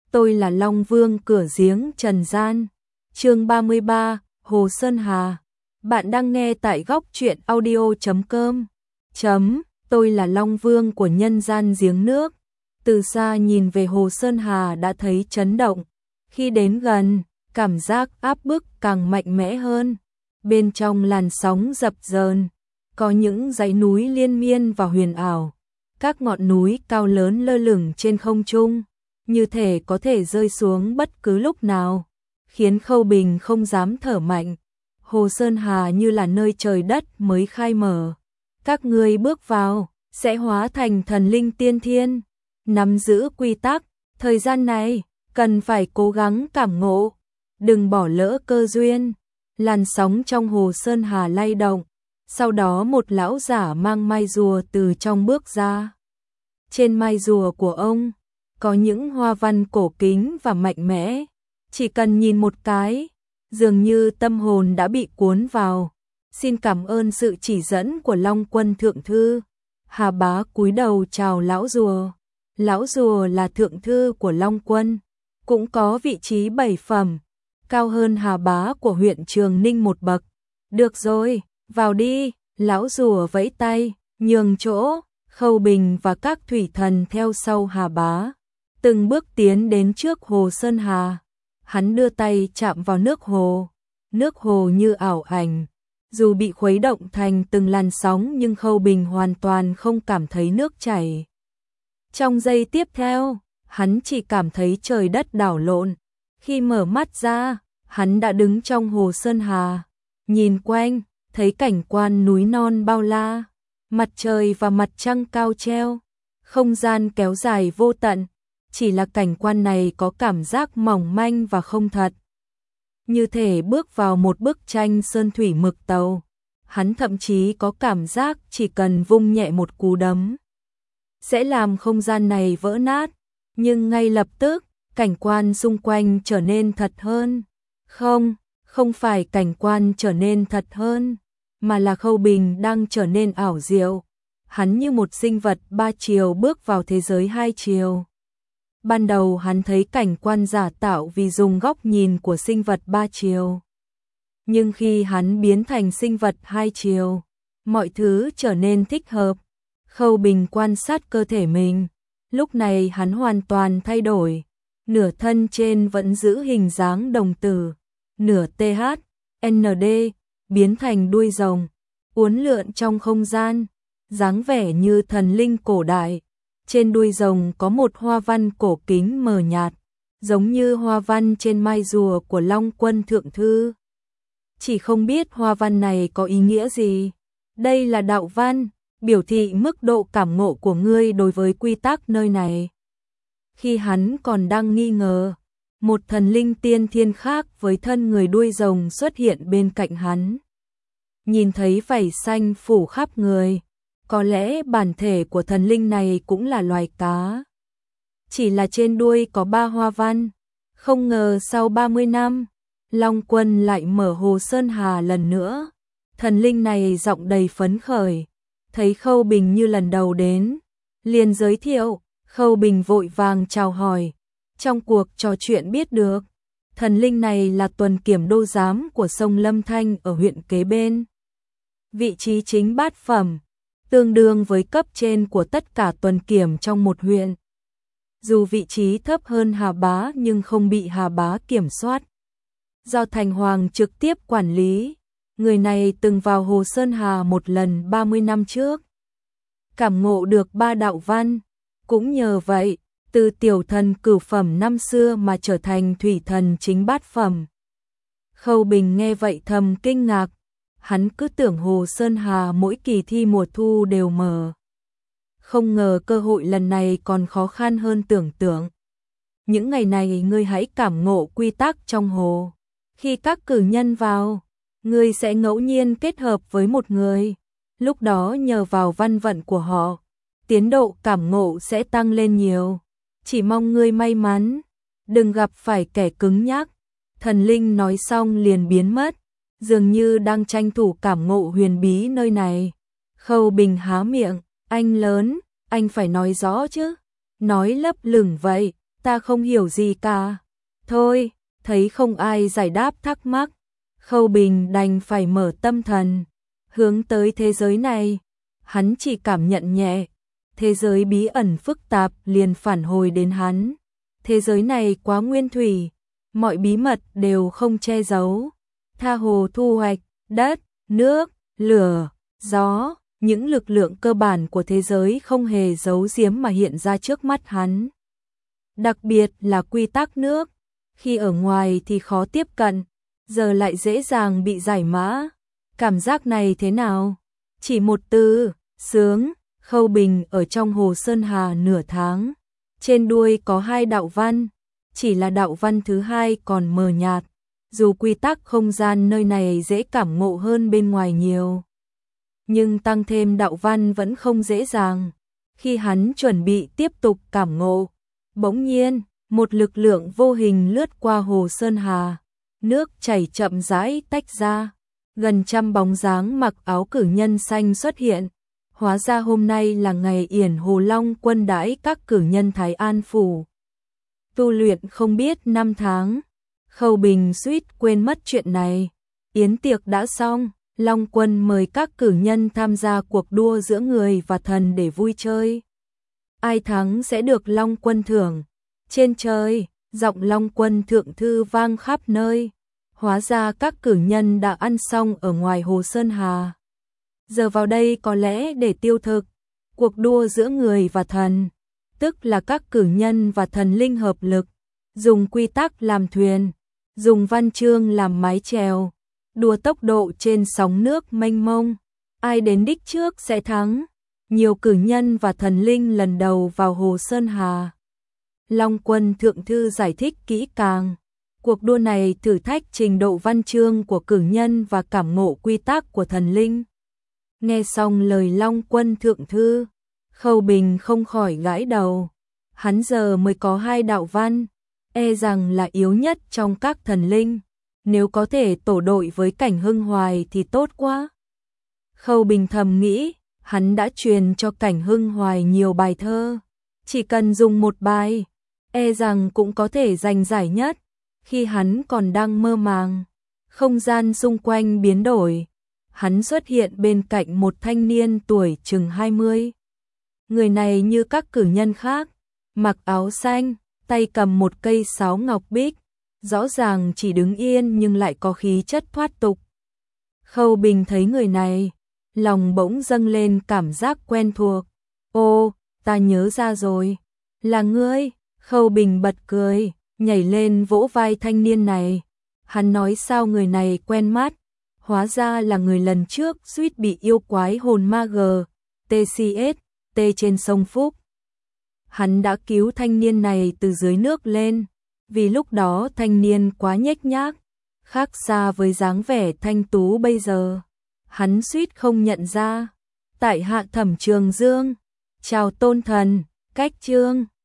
tôi là Long Vương cửa giếng trần gian. Chương 33, Hồ Sơn Hà. Bạn đang nghe tại góc truyện audio.com. Tôi là Long Vương của nhân gian giếng nước. Từ xa nhìn về Hồ Sơn Hà đã thấy chấn động. Khi đến gần, cảm giác áp bức càng mạnh mẽ hơn. Bên trong làn sóng dập dờn, có những dãy núi liên miên và huyền ảo. Các ngọn núi cao lớn lơ lửng trên không trung, như thể có thể rơi xuống bất cứ lúc nào, khiến Khâu Bình không dám thở mạnh. Hồ Sơn Hà như là nơi trời đất mới khai mở. Các ngươi bước vào, sẽ hóa thành thần linh tiên thiên, nắm giữ quy tắc, thời gian này, cần phải cố gắng cảm ngộ, đừng bỏ lỡ cơ duyên. Làn sóng trong Hồ Sơn Hà lay động, sau đó một lão giả mang mai rùa từ trong bước ra. Trên mai rùa của ông, có những hoa văn cổ kính và mạnh mẽ, chỉ cần nhìn một cái, dường như tâm hồn đã bị cuốn vào. Xin cảm ơn sự chỉ dẫn của Long Quân thượng thư. Hà Bá cúi đầu chào lão rùa. Lão rùa là thượng thư của Long Quân, cũng có vị trí 7 phẩm, cao hơn Hà Bá của huyện Trường Ninh một bậc. Được rồi, vào đi, lão rùa vẫy tay, nhường chỗ. Khâu Bình và các thủy thần theo sau Hà Bá, từng bước tiến đến trước Hồ Sơn Hà. Hắn đưa tay chạm vào nước hồ như ảo ảnh. Dù bị khuấy động thành từng làn sóng nhưng Khâu Bình hoàn toàn không cảm thấy nước chảy. Trong giây tiếp theo, hắn chỉ cảm thấy trời đất đảo lộn. Khi mở mắt ra, hắn đã đứng trong Hồ Sơn Hà. Nhìn quanh, thấy cảnh quan núi non bao la, mặt trời và mặt trăng cao treo, không gian kéo dài vô tận. Chỉ là cảnh quan này có cảm giác mỏng manh và không thật, như thể bước vào một bức tranh sơn thủy mực tàu. Hắn thậm chí có cảm giác chỉ cần vung nhẹ một cú đấm sẽ làm không gian này vỡ nát, nhưng ngay lập tức, cảnh quan xung quanh trở nên thật hơn. Không phải cảnh quan trở nên thật hơn, mà là Khâu Bình đang trở nên ảo diệu. Hắn như một sinh vật 3 chiều bước vào thế giới 2 chiều. Ban đầu hắn thấy cảnh quan giả tạo vì dùng góc nhìn của sinh vật 3 chiều. Nhưng khi hắn biến thành sinh vật 2 chiều, mọi thứ trở nên thích hợp. Khâu Bình quan sát cơ thể mình. Lúc này hắn hoàn toàn thay đổi. Nửa thân trên vẫn giữ hình dáng đồng tử, nửa TH, ND, biến thành đuôi rồng, uốn lượn trong không gian, dáng vẻ như thần linh cổ đại. Trên đuôi rồng có một hoa văn cổ kính mờ nhạt, giống như hoa văn trên mai rùa của Long Quân thượng thư. Chỉ không biết hoa văn này có ý nghĩa gì. Đây là đạo văn, biểu thị mức độ cảm ngộ của ngươi đối với quy tắc nơi này. Khi hắn còn đang nghi ngờ, một thần linh tiên thiên khác với thân người đuôi rồng xuất hiện bên cạnh hắn. Nhìn thấy vảy xanh phủ khắp người, có lẽ bản thể của thần linh này cũng là loài cá. Chỉ là trên đuôi có 3 hoa văn. Không ngờ sau 30 năm, Long Quân lại mở Hồ Sơn Hà lần nữa. Thần linh này giọng đầy phấn khởi, thấy Khâu Bình như lần đầu đến, liền giới thiệu. Khâu Bình vội vàng chào hỏi. Trong cuộc trò chuyện biết được, thần linh này là tuần kiểm đô giám của sông Lâm Thanh ở huyện kế bên. Vị trí chính 8 phẩm, tương đương với cấp trên của tất cả tuần kiểm trong một huyện. Dù vị trí thấp hơn Hà Bá nhưng không bị Hà Bá kiểm soát, do Thành Hoàng trực tiếp quản lý. Người này từng vào Hồ Sơn Hà một lần 30 năm trước, cảm ngộ được 3 đạo văn. Cũng nhờ vậy, từ tiểu thần cửu phẩm năm xưa mà trở thành thủy thần chính 8 phẩm. Khâu Bình nghe vậy thầm kinh ngạc. Hắn cứ tưởng Hồ Sơn Hà mỗi kỳ thi mùa thu đều mở. Không ngờ cơ hội lần này còn khó khăn hơn tưởng tượng. Những ngày này ngươi hãy cảm ngộ quy tắc trong hồ. Khi các cử nhân vào, ngươi sẽ ngẫu nhiên kết hợp với một người. Lúc đó nhờ vào văn vận của họ, tiến độ cảm ngộ sẽ tăng lên nhiều. Chỉ mong ngươi may mắn, đừng gặp phải kẻ cứng nhắc. Thần linh nói xong liền biến mất, dường như đang tranh thủ cảm ngộ huyền bí nơi này. Khâu Bình há miệng, anh lớn, anh phải nói rõ chứ. Nói lấp lửng vậy, Ta không hiểu gì cả. Thôi, thấy không ai giải đáp thắc mắc, Khâu Bình đành phải mở tâm thần, hướng tới thế giới này. Hắn chỉ cảm nhận nhẹ, thế giới bí ẩn phức tạp liền phản hồi đến hắn. Thế giới này quá nguyên thủy, mọi bí mật đều không che giấu. Tha hồ thu hoạch, đất, nước, lửa, gió, những lực lượng cơ bản của thế giới không hề giấu giếm mà hiện ra trước mắt hắn. Đặc biệt là quy tắc nước, khi ở ngoài thì khó tiếp cận, giờ lại dễ dàng bị giải mã. Cảm giác này thế nào? Chỉ một từ, sướng. Khâu Bình ở trong Hồ Sơn Hà nửa tháng. Trên đuôi có 2 đạo văn, chỉ là đạo văn thứ 2 còn mờ nhạt. Dù quy tắc không gian nơi này dễ cảm ngộ hơn bên ngoài nhiều, nhưng tăng thêm đạo văn vẫn không dễ dàng. Khi hắn chuẩn bị tiếp tục cảm ngộ, bỗng nhiên, một lực lượng vô hình lướt qua Hồ Sơn Hà. Nước chảy chậm rãi tách ra, gần trăm bóng dáng mặc áo cử nhân xanh xuất hiện. Hóa ra hôm nay là ngày yển Hồ Long quân đãi các cử nhân Thái An Phủ. Tu luyện không biết 5 tháng, Khâu Bình suýt quên mất chuyện này. Yến tiệc đã xong, Long quân mời các cử nhân tham gia cuộc đua giữa người và thần để vui chơi. Ai thắng sẽ được Long quân thưởng. Trên trời, giọng Long quân thượng thư vang khắp nơi. Hóa ra các cử nhân đã ăn xong ở ngoài Hồ Sơn Hà. Giờ vào đây có lẽ để tiêu thực. Cuộc đua giữa người và thần, tức là các cử nhân và thần linh hợp lực, dùng quy tắc làm thuyền, dùng văn chương làm mái chèo, đua tốc độ trên sóng nước mênh mông. Ai đến đích trước sẽ thắng. Nhiều cử nhân và thần linh lần đầu vào Hồ Sơn Hà. Long quân thượng thư giải thích kỹ càng. Cuộc đua này thử thách trình độ văn chương của cử nhân và cảm ngộ quy tắc của thần linh. Nghe xong lời Long quân thượng thư, Khâu Bình không khỏi gãi đầu. Hắn giờ mới có 2 đạo văn, e rằng là yếu nhất trong các thần linh. Nếu có thể tổ đội với Cảnh Hưng Hoài thì tốt quá. Khâu Bình thầm nghĩ, hắn đã truyền cho Cảnh Hưng Hoài nhiều bài thơ. Chỉ cần dùng một bài, e rằng cũng có thể giành giải nhất. Khi hắn còn đang mơ màng, không gian xung quanh biến đổi. Hắn xuất hiện bên cạnh một thanh niên tuổi chừng 20. Người này như các cử nhân khác, mặc áo xanh, tay cầm một cây sáo ngọc bích, rõ ràng chỉ đứng yên nhưng lại có khí chất thoát tục. Khâu Bình thấy người này, lòng bỗng dâng lên cảm giác quen thuộc. Ô, ta nhớ ra rồi, là ngươi. Khâu Bình bật cười, nhảy lên vỗ vai thanh niên này. Hắn nói sao người này quen mắt, hóa ra là người lần trước suýt bị yêu quái hồn ma TCS trên sông Phúc. Hắn đã cứu thanh niên này từ dưới nước lên, vì lúc đó thanh niên quá nhếch nhác, khác xa với dáng vẻ thanh tú bây giờ. Hắn suýt không nhận ra. Tại hạ Thẩm Trường Dương, chào tôn thần, cách chương.